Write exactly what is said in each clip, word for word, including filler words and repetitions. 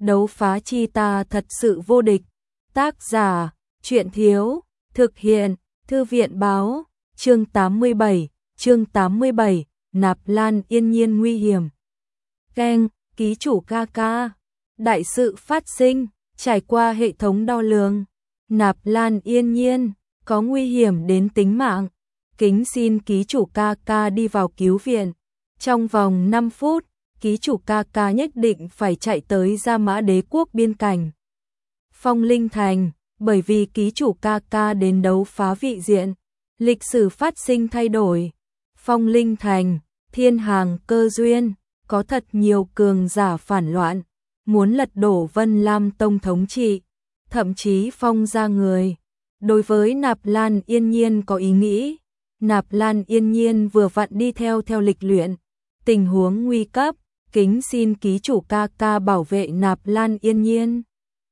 đấu phá chi ta thật sự vô địch. Tác giả, truyện thiếu, thực hiện, thư viện báo, chương tám mươi bảy, chương tám mươi bảy, Nạp Lan Yên Nhiên nguy hiểm. Keng, ký chủ ca ca, đại sự phát sinh, trải qua hệ thống đo lường, Nạp Lan Yên Nhiên có nguy hiểm đến tính mạng, kính xin ký chủ ca ca đi vào cứu viện. Trong vòng năm phút, ký chủ ca ca nhất định phải chạy tới Gia Mã Đế quốc biên cảnh Phong Linh Thành, bởi vì ký chủ ca ca đến đấu phá vị diện, lịch sử phát sinh thay đổi. Phong Linh Thành, thiên hàng cơ duyên, có thật nhiều cường giả phản loạn, muốn lật đổ Vân Lam Tông thống trị, thậm chí phong ra người. Đối với Nạp Lan Yên Nhiên có ý nghĩ, Nạp Lan Yên Nhiên vừa vặn đi theo theo lịch luyện, tình huống nguy cấp, kính xin ký chủ ca ca bảo vệ Nạp Lan Yên Nhiên.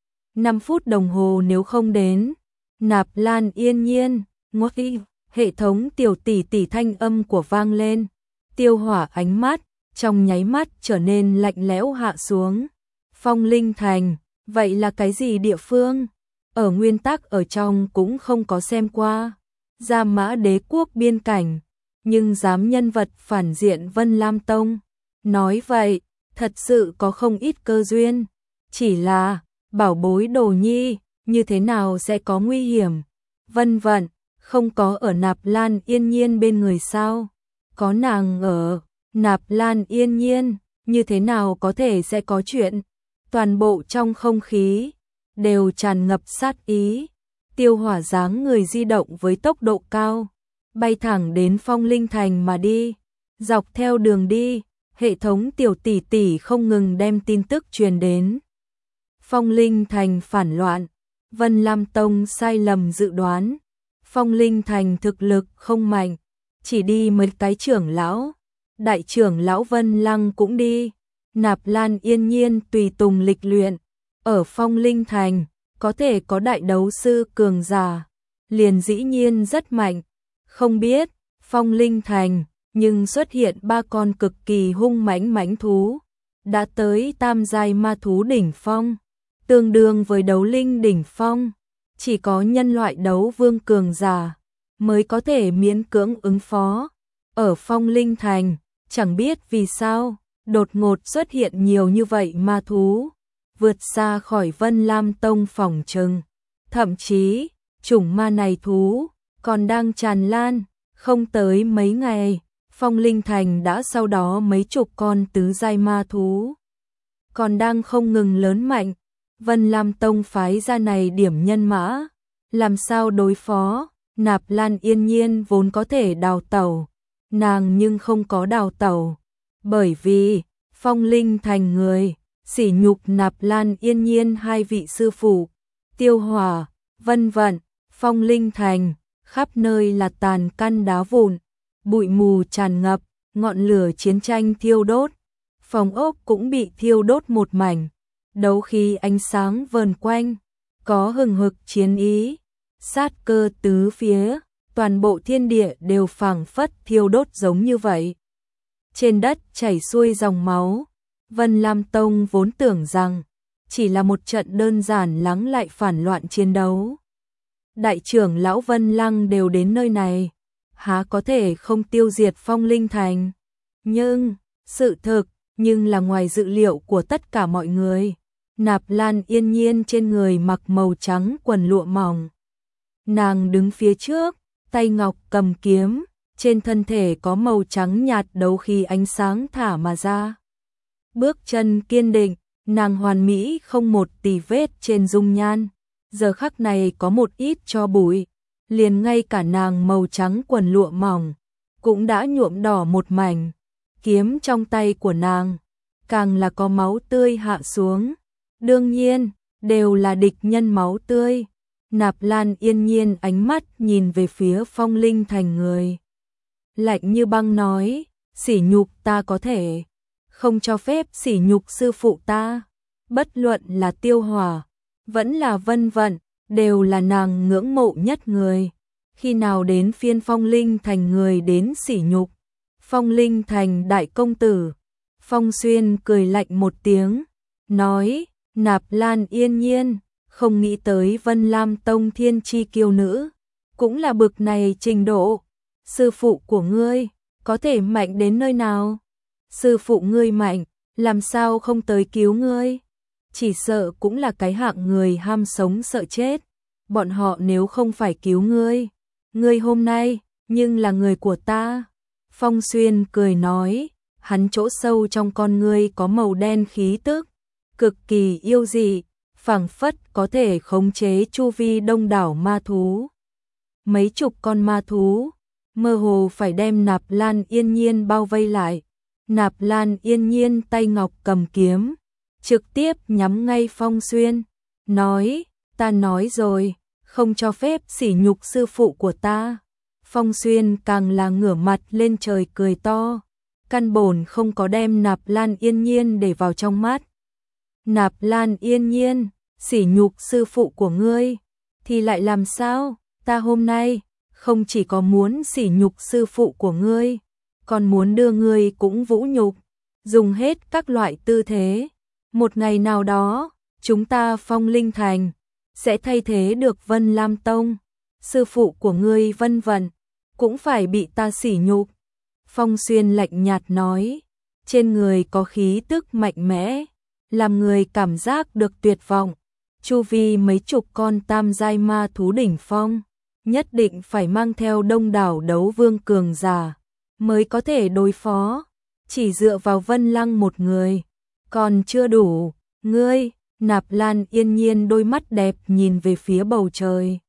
năm phút đồng hồ nếu không đến, Nạp Lan Yên Nhiên, ngốc đi, hệ thống tiểu tỷ tỷ thanh âm của vang lên, Tiêu Hỏa ánh mắt, trong nháy mắt trở nên lạnh lẽo hạ xuống. Phong Linh Thành, vậy là cái gì địa phương? Ở nguyên tắc ở trong cũng không có xem qua. Gia Mã Đế quốc biên cảnh, nhưng dám nhân vật phản diện Vân Lam Tông. Nói vậy, thật sự có không ít cơ duyên. Chỉ là, bảo bối đồ nhi, như thế nào sẽ có nguy hiểm? Vân vận, không có ở Nạp Lan Yên Nhiên bên người sao? Có nàng ở Nạp Lan Yên Nhiên, như thế nào có thể sẽ có chuyện? Toàn bộ trong không khí đều tràn ngập sát ý. Tiêu Hỏa dáng người di động với tốc độ cao, bay thẳng đến Phong Linh Thành mà đi. Dọc theo đường đi, hệ thống tiểu tỷ tỷ không ngừng đem tin tức truyền đến. Phong Linh Thành phản loạn, Vân Lam Tông sai lầm dự đoán. Phong Linh Thành thực lực không mạnh, chỉ đi mấy cái trưởng lão. Đại trưởng lão Vân Lăng cũng đi. Nạp Lan Yên Nhiên tùy tùng lịch luyện. Ở Phong Linh Thành, có thể có đại đấu sư cường giả, liền dĩ nhiên rất mạnh. Không biết, Phong Linh Thành, nhưng xuất hiện ba con cực kỳ hung mãnh mãnh thú. Đã tới tam giai ma thú đỉnh phong, tương đương với đấu linh đỉnh phong. Chỉ có nhân loại đấu vương cường giả mới có thể miễn cưỡng ứng phó. Ở Phong Linh Thành, chẳng biết vì sao, đột ngột xuất hiện nhiều như vậy ma thú, vượt xa khỏi Vân Lam Tông phòng trừng. Thậm chí, chủng ma này thú còn đang tràn lan, không tới mấy ngày, Phong Linh Thành đã sau đó mấy chục con tứ giai ma thú còn đang không ngừng lớn mạnh. Vân Lam Tông phái ra này điểm nhân mã, làm sao đối phó? Nạp Lan Yên Nhiên vốn có thể đào tẩu, nàng nhưng không có đào tẩu, bởi vì Phong Linh Thành người sỉ nhục Nạp Lan Yên Nhiên hai vị sư phụ, Tiêu Hỏa, Vân Vận. Phong Linh Thành, khắp nơi là tàn căn đá vụn, bụi mù tràn ngập, ngọn lửa chiến tranh thiêu đốt, phòng ốc cũng bị thiêu đốt một mảnh. Đấu khí ánh sáng vờn quanh, có hừng hực chiến ý, sát cơ tứ phía, toàn bộ thiên địa đều phảng phất thiêu đốt giống như vậy. Trên đất chảy xuôi dòng máu, Vân Lam Tông vốn tưởng rằng chỉ là một trận đơn giản lắng lại phản loạn chiến đấu. Đại trưởng lão Vân Lăng đều đến nơi này, há có thể không tiêu diệt Phong Linh Thành. Nhưng, sự thực, nhưng là ngoài dự liệu của tất cả mọi người. Nạp Lan Yên Nhiên trên người mặc màu trắng quần lụa mỏng. Nàng đứng phía trước, tay ngọc cầm kiếm, trên thân thể có màu trắng nhạt đấu khí ánh sáng thả mà ra. Bước chân kiên định, nàng hoàn mỹ không một tì vết trên dung nhan. Giờ khắc này có một ít cho bụi, liền ngay cả nàng màu trắng quần lụa mỏng cũng đã nhuộm đỏ một mảnh. Kiếm trong tay của nàng càng là có máu tươi hạ xuống. Đương nhiên, đều là địch nhân máu tươi. Nạp Lan Yên Nhiên ánh mắt nhìn về phía Phong Linh Thành người, lạnh như băng nói, sỉ nhục ta có thể, không cho phép sỉ nhục sư phụ ta. Bất luận là Tiêu Hỏa, vẫn là Vân Vận, đều là nàng ngưỡng mộ nhất người. Khi nào đến phiên Phong Linh Thành người đến sỉ nhục? Phong Linh Thành đại công tử. Phong Xuyên cười lạnh một tiếng, nói, Nạp Lan Yên Nhiên, không nghĩ tới Vân Lam Tông thiên chi kiêu nữ, cũng là bực này trình độ. Sư phụ của ngươi, có thể mạnh đến nơi nào? Sư phụ ngươi mạnh, làm sao không tới cứu ngươi? Chỉ sợ cũng là cái hạng người ham sống sợ chết. Bọn họ nếu không phải cứu ngươi, ngươi hôm nay, nhưng là người của ta. Phong Xuyên cười nói, hắn chỗ sâu trong con ngươi có màu đen khí tức, cực kỳ yêu dị, phảng phất có thể khống chế chu vi đông đảo ma thú. Mấy chục con ma thú, mơ hồ phải đem Nạp Lan Yên Nhiên bao vây lại. Nạp Lan Yên Nhiên tay ngọc cầm kiếm, trực tiếp nhắm ngay Phong Xuyên, nói, ta nói rồi, không cho phép sỉ nhục sư phụ của ta. Phong Xuyên càng là ngửa mặt lên trời cười to, căn bổn không có đem Nạp Lan Yên Nhiên để vào trong mắt. Nạp Lan Yên Nhiên, sỉ nhục sư phụ của ngươi, thì lại làm sao? Ta hôm nay, không chỉ có muốn sỉ nhục sư phụ của ngươi, còn muốn đưa ngươi cũng vũ nhục, dùng hết các loại tư thế. Một ngày nào đó, chúng ta Phong Linh Thành sẽ thay thế được Vân Lam Tông, sư phụ của ngươi Vân Vận cũng phải bị ta sỉ nhục. Phong Xuyên lạnh nhạt nói, trên người có khí tức mạnh mẽ, làm người cảm giác được tuyệt vọng. Chu vi mấy chục con tam giai ma thú đỉnh phong, nhất định phải mang theo đông đảo đấu vương cường giả mới có thể đối phó, chỉ dựa vào Vân Lăng một người còn chưa đủ. Ngươi, Nạp Lan Yên Nhiên đôi mắt đẹp nhìn về phía bầu trời.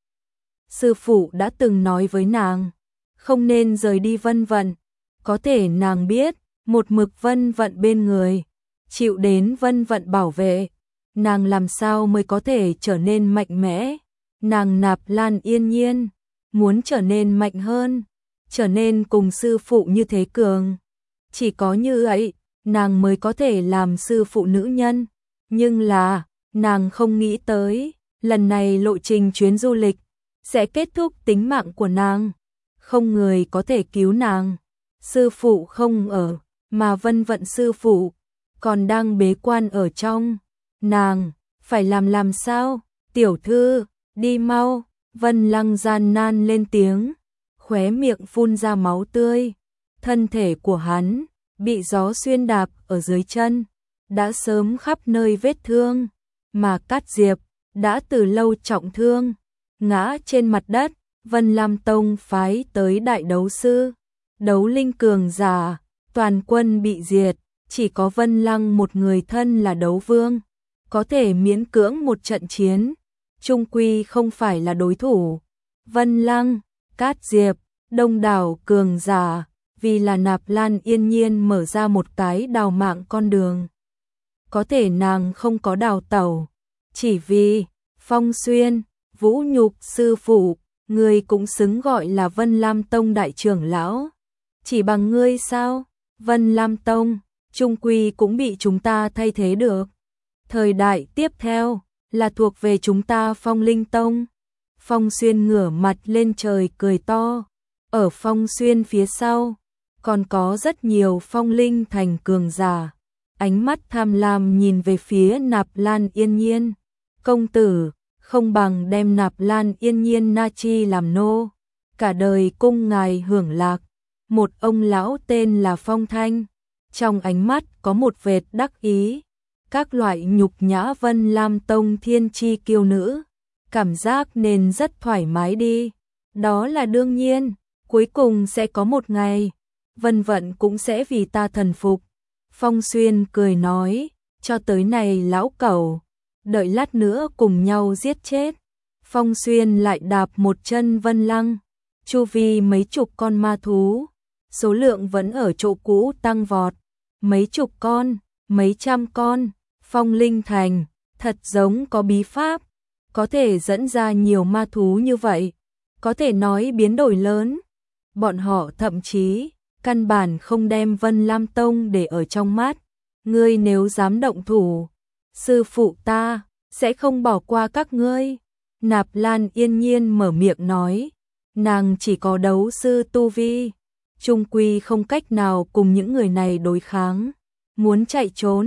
Sư phụ đã từng nói với nàng, không nên rời đi Vân Vận, có thể nàng biết, một mực Vân Vận bên người, chịu đến Vân Vận bảo vệ, nàng làm sao mới có thể trở nên mạnh mẽ. Nàng Nạp Lan Yên Nhiên muốn trở nên mạnh hơn, trở nên cùng sư phụ như thế cường. Chỉ có như vậy, nàng mới có thể làm sư phụ nữ nhân. Nhưng là, nàng không nghĩ tới, lần này lộ trình chuyến du lịch sẽ kết thúc tính mạng của nàng. Không người có thể cứu nàng. Sư phụ không ở, mà Vân Vận sư phụ còn đang bế quan ở trong. Nàng phải làm làm sao? Tiểu thư, đi mau. Vân Lăng gian nan lên tiếng, khóe miệng phun ra máu tươi. Thân thể của hắn bị gió xuyên đạp ở dưới chân, đã sớm khắp nơi vết thương, mà Cát Diệp đã từ lâu trọng thương, ngã trên mặt đất. Vân Lam Tông phái tới đại đấu sư, đấu linh cường giả, toàn quân bị diệt, chỉ có Vân Lăng một người thân là đấu vương, có thể miễn cưỡng một trận chiến, chung quy không phải là đối thủ. Vân Lăng, Cát Diệp, đông đảo cường giả, vì là Nạp Lan Yên Nhiên mở ra một cái đào mạng con đường. Có thể nàng không có đào tẩu, chỉ vì Phong Xuyên, vũ nhục sư phụ, người cũng xứng gọi là Vân Lam Tông đại trưởng lão. Chỉ bằng ngươi sao? Vân Lam Tông, chung quy cũng bị chúng ta thay thế được. Thời đại tiếp theo là thuộc về chúng ta Phong Linh Tông. Phong Xuyên ngửa mặt lên trời cười to. Ở Phong Xuyên phía sau, còn có rất nhiều Phong Linh Thành cường giả. Ánh mắt tham lam nhìn về phía Nạp Lan Yên Nhiên. Công tử, không bằng đem Nạp Lan Yên Nhiên na chi làm nô, cả đời cung ngài hưởng lạc. Một ông lão tên là Phong Thanh, trong ánh mắt có một vệt đắc ý. Các loại nhục nhã Vân Lam Tông thiên chi kiêu nữ, cảm giác nên rất thoải mái đi. Đó là đương nhiên, cuối cùng sẽ có một ngày, Vân Vận cũng sẽ vì ta thần phục. Phong Xuyên cười nói, cho tới này lão cẩu, đợi lát nữa cùng nhau giết chết. Phong Xuyên lại đạp một chân Vân Lăng, chu vi mấy chục con ma thú, số lượng vẫn ở chỗ cũ tăng vọt, mấy chục con, mấy trăm con. Phong Linh Thành, thật giống có bí pháp, có thể dẫn ra nhiều ma thú như vậy, có thể nói biến đổi lớn. Bọn họ thậm chí, căn bản không đem Vân Lam Tông để ở trong mắt. Ngươi nếu dám động thủ, sư phụ ta sẽ không bỏ qua các ngươi. Nạp Lan Yên Nhiên mở miệng nói, nàng chỉ có đấu sư tu vi, chung quy không cách nào cùng những người này đối kháng. Muốn chạy trốn,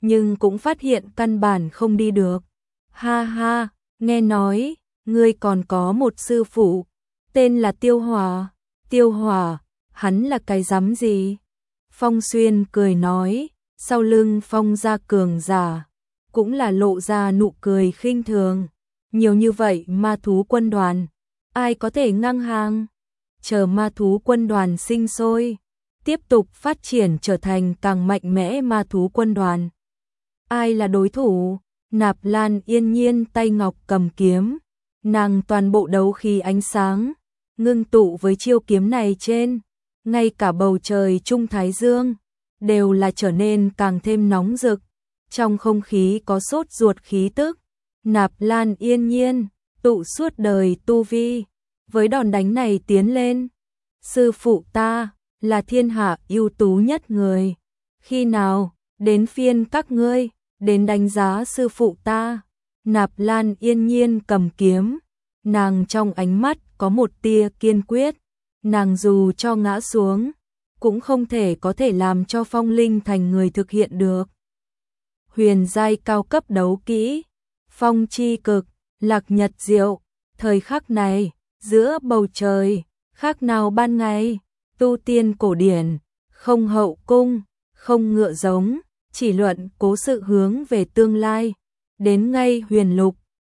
nhưng cũng phát hiện căn bản không đi được. Ha ha, nghe nói, ngươi còn có một sư phụ, tên là Tiêu Hòa. Tiêu Hòa, hắn là cái rắm gì? Phong Xuyên cười nói, sau lưng Phong gia cường giả, cũng là lộ ra nụ cười khinh thường. Nhiều như vậy ma thú quân đoàn, ai có thể ngang hàng? Chờ ma thú quân đoàn sinh sôi, tiếp tục phát triển trở thành càng mạnh mẽ ma thú quân đoàn. Ai là đối thủ? Nạp Lan Yên Nhiên tay ngọc cầm kiếm, nàng toàn bộ đấu khí ánh sáng, ngưng tụ với chiêu kiếm này trên, ngay cả bầu trời trung thái dương đều là trở nên càng thêm nóng rực, trong không khí có sốt ruột khí tức. Nạp Lan Yên Nhiên tụ suốt đời tu vi, với đòn đánh này tiến lên. Sư phụ ta là thiên hạ ưu tú nhất người, khi nào đến phiên các ngươi đến đánh giá sư phụ ta? Nạp Lan Yên Nhiên cầm kiếm, nàng trong ánh mắt có một tia kiên quyết, nàng dù cho ngã xuống, cũng không thể có thể làm cho Phong Linh Thành người thực hiện được. Huyền giai cao cấp đấu kỹ, Phong chi cực, Lạc Nhật diệu, thời khắc này, giữa bầu trời, khác nào ban ngày, tu tiên cổ điển, không hậu cung, không ngựa giống, chỉ luận cố sự hướng về tương lai, đến ngay huyền lục,